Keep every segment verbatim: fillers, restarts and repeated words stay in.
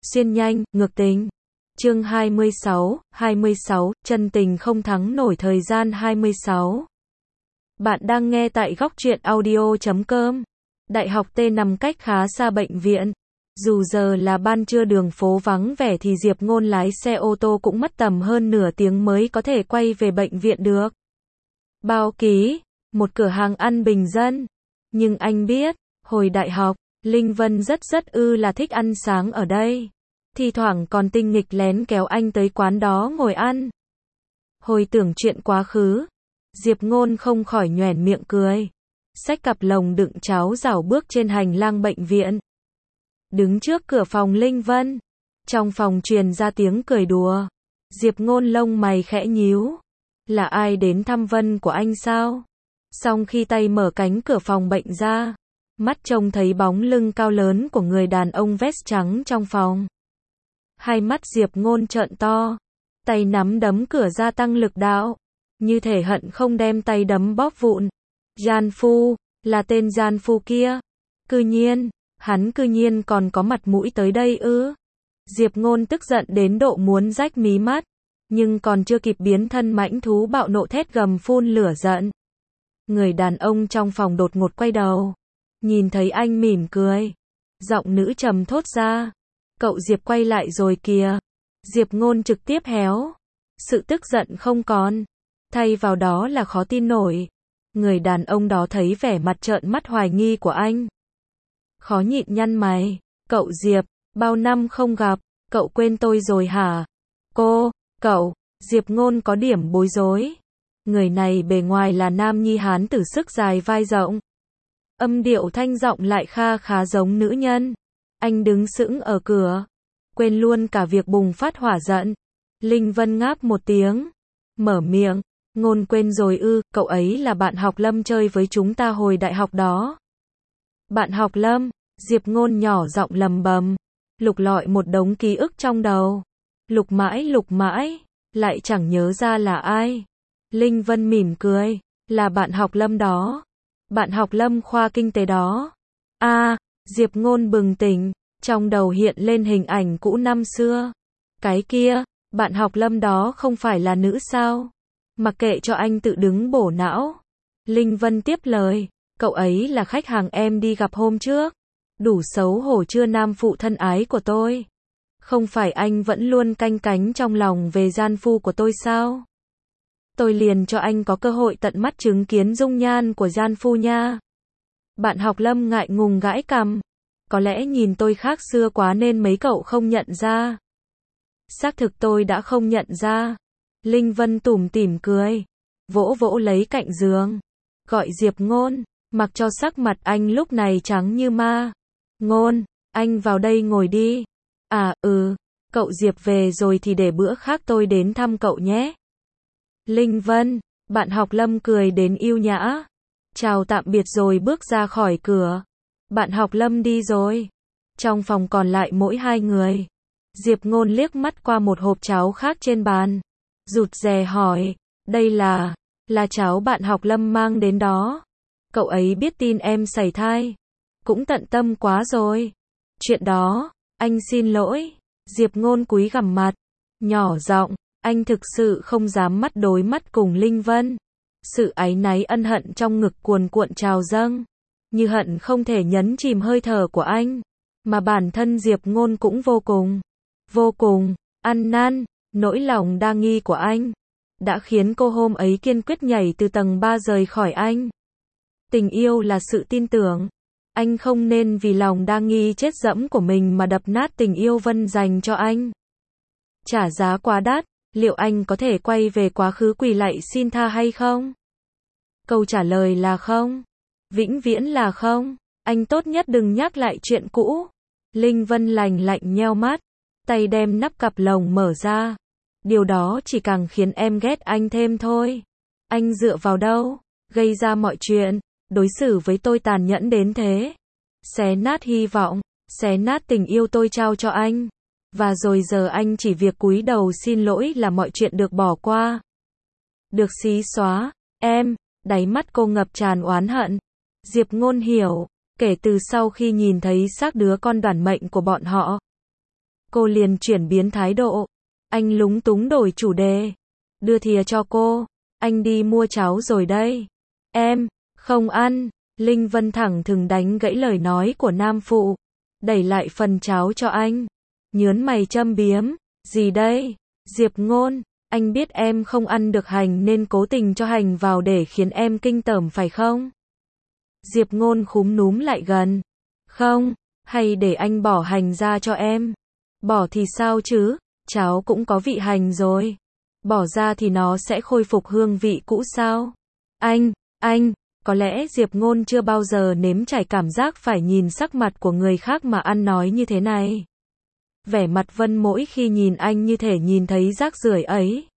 xuyên nhanh, ngược tình. Chương hai mươi sáu, hai mươi sáu, chân tình không thắng nổi thời gian hai mươi sáu. Bạn đang nghe tại góc truyện audio chấm com. Đại học T nằm cách khá xa bệnh viện. Dù giờ là ban trưa đường phố vắng vẻ thì Diệp Ngôn lái xe ô tô cũng mất tầm hơn nửa tiếng mới có thể quay về bệnh viện được. Bao Ký, một cửa hàng ăn bình dân. Nhưng anh biết, hồi đại học, Linh Vân rất rất ư là thích ăn sáng ở đây. Thi thoảng còn tinh nghịch lén kéo anh tới quán đó ngồi ăn. Hồi tưởng chuyện quá khứ, Diệp Ngôn không khỏi nhoẻn miệng cười. Xách cặp lồng đựng cháo rảo bước trên hành lang bệnh viện. Đứng trước cửa phòng Linh Vân, trong phòng truyền ra tiếng cười đùa. Diệp Ngôn lông mày khẽ nhíu. Là ai đến thăm Vân của anh sao? Xong khi tay mở cánh cửa phòng bệnh ra, mắt trông thấy bóng lưng cao lớn của người đàn ông vest trắng trong phòng. Hai mắt Diệp Ngôn trợn to, tay nắm đấm cửa gia tăng lực đạo, như thể hận không đem tay đấm bóp vụn. Gian Phu, là tên Gian Phu kia. Cư nhiên, hắn cư nhiên còn có mặt mũi tới đây ư? Diệp Ngôn tức giận đến độ muốn rách mí mắt, nhưng còn chưa kịp biến thân mãnh thú bạo nộ thét gầm phun lửa giận. Người đàn ông trong phòng đột ngột quay đầu, nhìn thấy anh mỉm cười. Giọng nữ trầm thốt ra, cậu Diệp quay lại rồi kìa. Diệp Ngôn trực tiếp héo. Sự tức giận không còn, thay vào đó là khó tin nổi. Người đàn ông đó thấy vẻ mặt trợn mắt hoài nghi của anh, khó nhịn nhăn mày. Cậu Diệp, bao năm không gặp, cậu quên tôi rồi hả? Cô, cậu, Diệp Ngôn có điểm bối rối. Người này bề ngoài là nam nhi hán tử sức dài vai rộng. Âm điệu thanh giọng lại kha khá giống nữ nhân. Anh đứng sững ở cửa, quên luôn cả việc bùng phát hỏa giận. Linh Vân ngáp một tiếng, mở miệng. Ngôn quên rồi ư? Cậu ấy là bạn học Lâm chơi với chúng ta hồi đại học đó. Bạn học Lâm? Diệp Ngôn nhỏ giọng lầm bầm, lục lọi một đống ký ức trong đầu. Lục mãi lục mãi, lại chẳng nhớ ra là ai. Linh Vân mỉm cười, là bạn học Lâm đó. Bạn học Lâm khoa kinh tế đó. A, à, Diệp Ngôn bừng tỉnh, trong đầu hiện lên hình ảnh cũ năm xưa. Cái kia, bạn học Lâm đó không phải là nữ sao? Mặc kệ cho anh tự đứng bổ não. Linh Vân tiếp lời, cậu ấy là khách hàng em đi gặp hôm trước. Đủ xấu hổ chưa nam phụ thân ái của tôi? Không phải anh vẫn luôn canh cánh trong lòng về Gian Phu của tôi sao? Tôi liền cho anh có cơ hội tận mắt chứng kiến dung nhan của Gian Phu nha. Bạn học Lâm ngại ngùng gãi cằm. Có lẽ nhìn tôi khác xưa quá nên mấy cậu không nhận ra. Xác thực tôi đã không nhận ra. Linh Vân tủm tỉm cười, vỗ vỗ lấy cạnh giường, gọi Diệp Ngôn, mặc cho sắc mặt anh lúc này trắng như ma. Ngôn, anh vào đây ngồi đi. À, ừ, cậu Diệp về rồi thì để bữa khác tôi đến thăm cậu nhé. Linh Vân, bạn học Lâm cười đến yêu nhã, chào tạm biệt rồi bước ra khỏi cửa. Bạn học Lâm đi rồi. Trong phòng còn lại mỗi hai người. Diệp Ngôn liếc mắt qua một hộp cháo khác trên bàn, rụt rè hỏi, đây là, là cháo bạn học Lâm mang đến đó. Cậu ấy biết tin em sảy thai. Cũng tận tâm quá rồi. Chuyện đó, anh xin lỗi. Diệp Ngôn cúi gằm mặt, nhỏ giọng, anh thực sự không dám mắt đối mắt cùng Linh Vân. Sự áy náy ân hận trong ngực cuồn cuộn trào dâng, như hận không thể nhấn chìm hơi thở của anh. Mà bản thân Diệp Ngôn cũng vô cùng, vô cùng, ăn năn. Nỗi lòng đa nghi của anh đã khiến cô hôm ấy kiên quyết nhảy từ tầng ba rời khỏi anh. Tình yêu là sự tin tưởng. Anh không nên vì lòng đa nghi chết dẫm của mình mà đập nát tình yêu Vân dành cho anh. Trả giá quá đắt, liệu anh có thể quay về quá khứ quỳ lạy xin tha hay không? Câu trả lời là không. Vĩnh viễn là không. Anh tốt nhất đừng nhắc lại chuyện cũ. Linh Vân lành lạnh nheo mắt, tay đem nắp cặp lồng mở ra. Điều đó chỉ càng khiến em ghét anh thêm thôi. Anh dựa vào đâu, gây ra mọi chuyện, đối xử với tôi tàn nhẫn đến thế. Xé nát hy vọng, xé nát tình yêu tôi trao cho anh. Và rồi giờ anh chỉ việc cúi đầu xin lỗi là mọi chuyện được bỏ qua. Được xí xóa, em, đáy mắt cô ngập tràn oán hận. Diệp Ngôn hiểu, kể từ sau khi nhìn thấy xác đứa con đoản mệnh của bọn họ, cô liền chuyển biến thái độ. Anh lúng túng đổi chủ đề. Đưa thìa cho cô. Anh đi mua cháo rồi đây. Em, không ăn. Linh Vân thẳng thừng đánh gãy lời nói của nam phụ. Đẩy lại phần cháo cho anh. Nhớn mày châm biếm. Gì đây? Diệp Ngôn, anh biết em không ăn được hành nên cố tình cho hành vào để khiến em kinh tởm phải không? Diệp Ngôn khúm núm lại gần. Không, hay để anh bỏ hành ra cho em. Bỏ thì sao chứ, cháo cũng có vị hành rồi. Bỏ ra thì nó sẽ khôi phục hương vị cũ sao? Anh, anh, có lẽ Diệp Ngôn chưa bao giờ nếm trải cảm giác phải nhìn sắc mặt của người khác mà ăn nói như thế này. Vẻ mặt Vân mỗi khi nhìn anh như thể nhìn thấy rác rưởi ấy.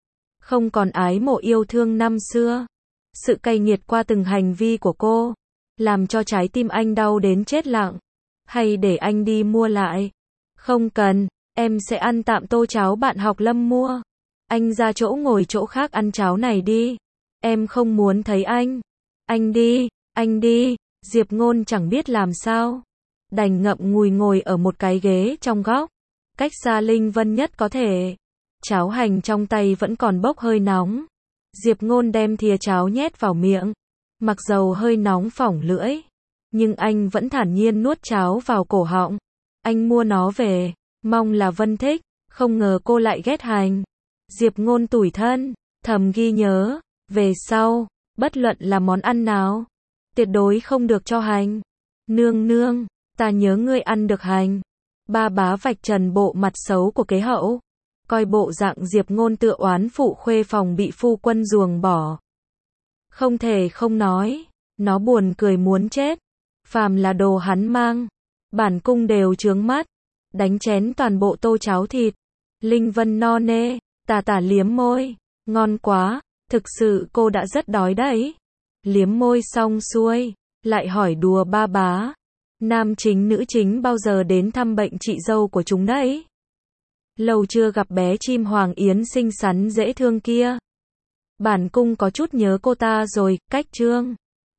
Không còn ái mộ yêu thương năm xưa. Sự cay nghiệt qua từng hành vi của cô, làm cho trái tim anh đau đến chết lặng. Hay để anh đi mua lại? Không cần, em sẽ ăn tạm tô cháo bạn học Lâm mua. Anh ra chỗ ngồi chỗ khác ăn cháo này đi. Em không muốn thấy anh. Anh đi, anh đi. Diệp Ngôn chẳng biết làm sao. Đành ngậm ngùi ngồi ở một cái ghế trong góc, cách xa Linh Vân nhất có thể. Cháo hành trong tay vẫn còn bốc hơi nóng. Diệp Ngôn đem thìa cháo nhét vào miệng. Mặc dầu hơi nóng phỏng lưỡi, nhưng anh vẫn thản nhiên nuốt cháo vào cổ họng. Anh mua nó về, mong là Vân thích, không ngờ cô lại ghét hành. Diệp Ngôn tủi thân, thầm ghi nhớ, về sau, bất luận là món ăn nào, tuyệt đối không được cho hành. Nương nương, ta nhớ ngươi ăn được hành. Ba bá vạch trần bộ mặt xấu của kế hậu. Coi bộ dạng Diệp Ngôn tựa oán phụ khuê phòng bị phu quân ruồng bỏ. Không thể không nói, nó buồn cười muốn chết. Phàm là đồ hắn mang, bản cung đều chướng mắt. Đánh chén toàn bộ tô cháo thịt. Linh Vân no nê, tà tà liếm môi. Ngon quá, thực sự cô đã rất đói đấy. Liếm môi xong xuôi, lại hỏi đùa ba bá. Nam chính nữ chính bao giờ đến thăm bệnh chị dâu của chúng đấy? Lâu chưa gặp bé chim hoàng yến xinh xắn dễ thương kia. Bản cung có chút nhớ cô ta rồi, cách chương.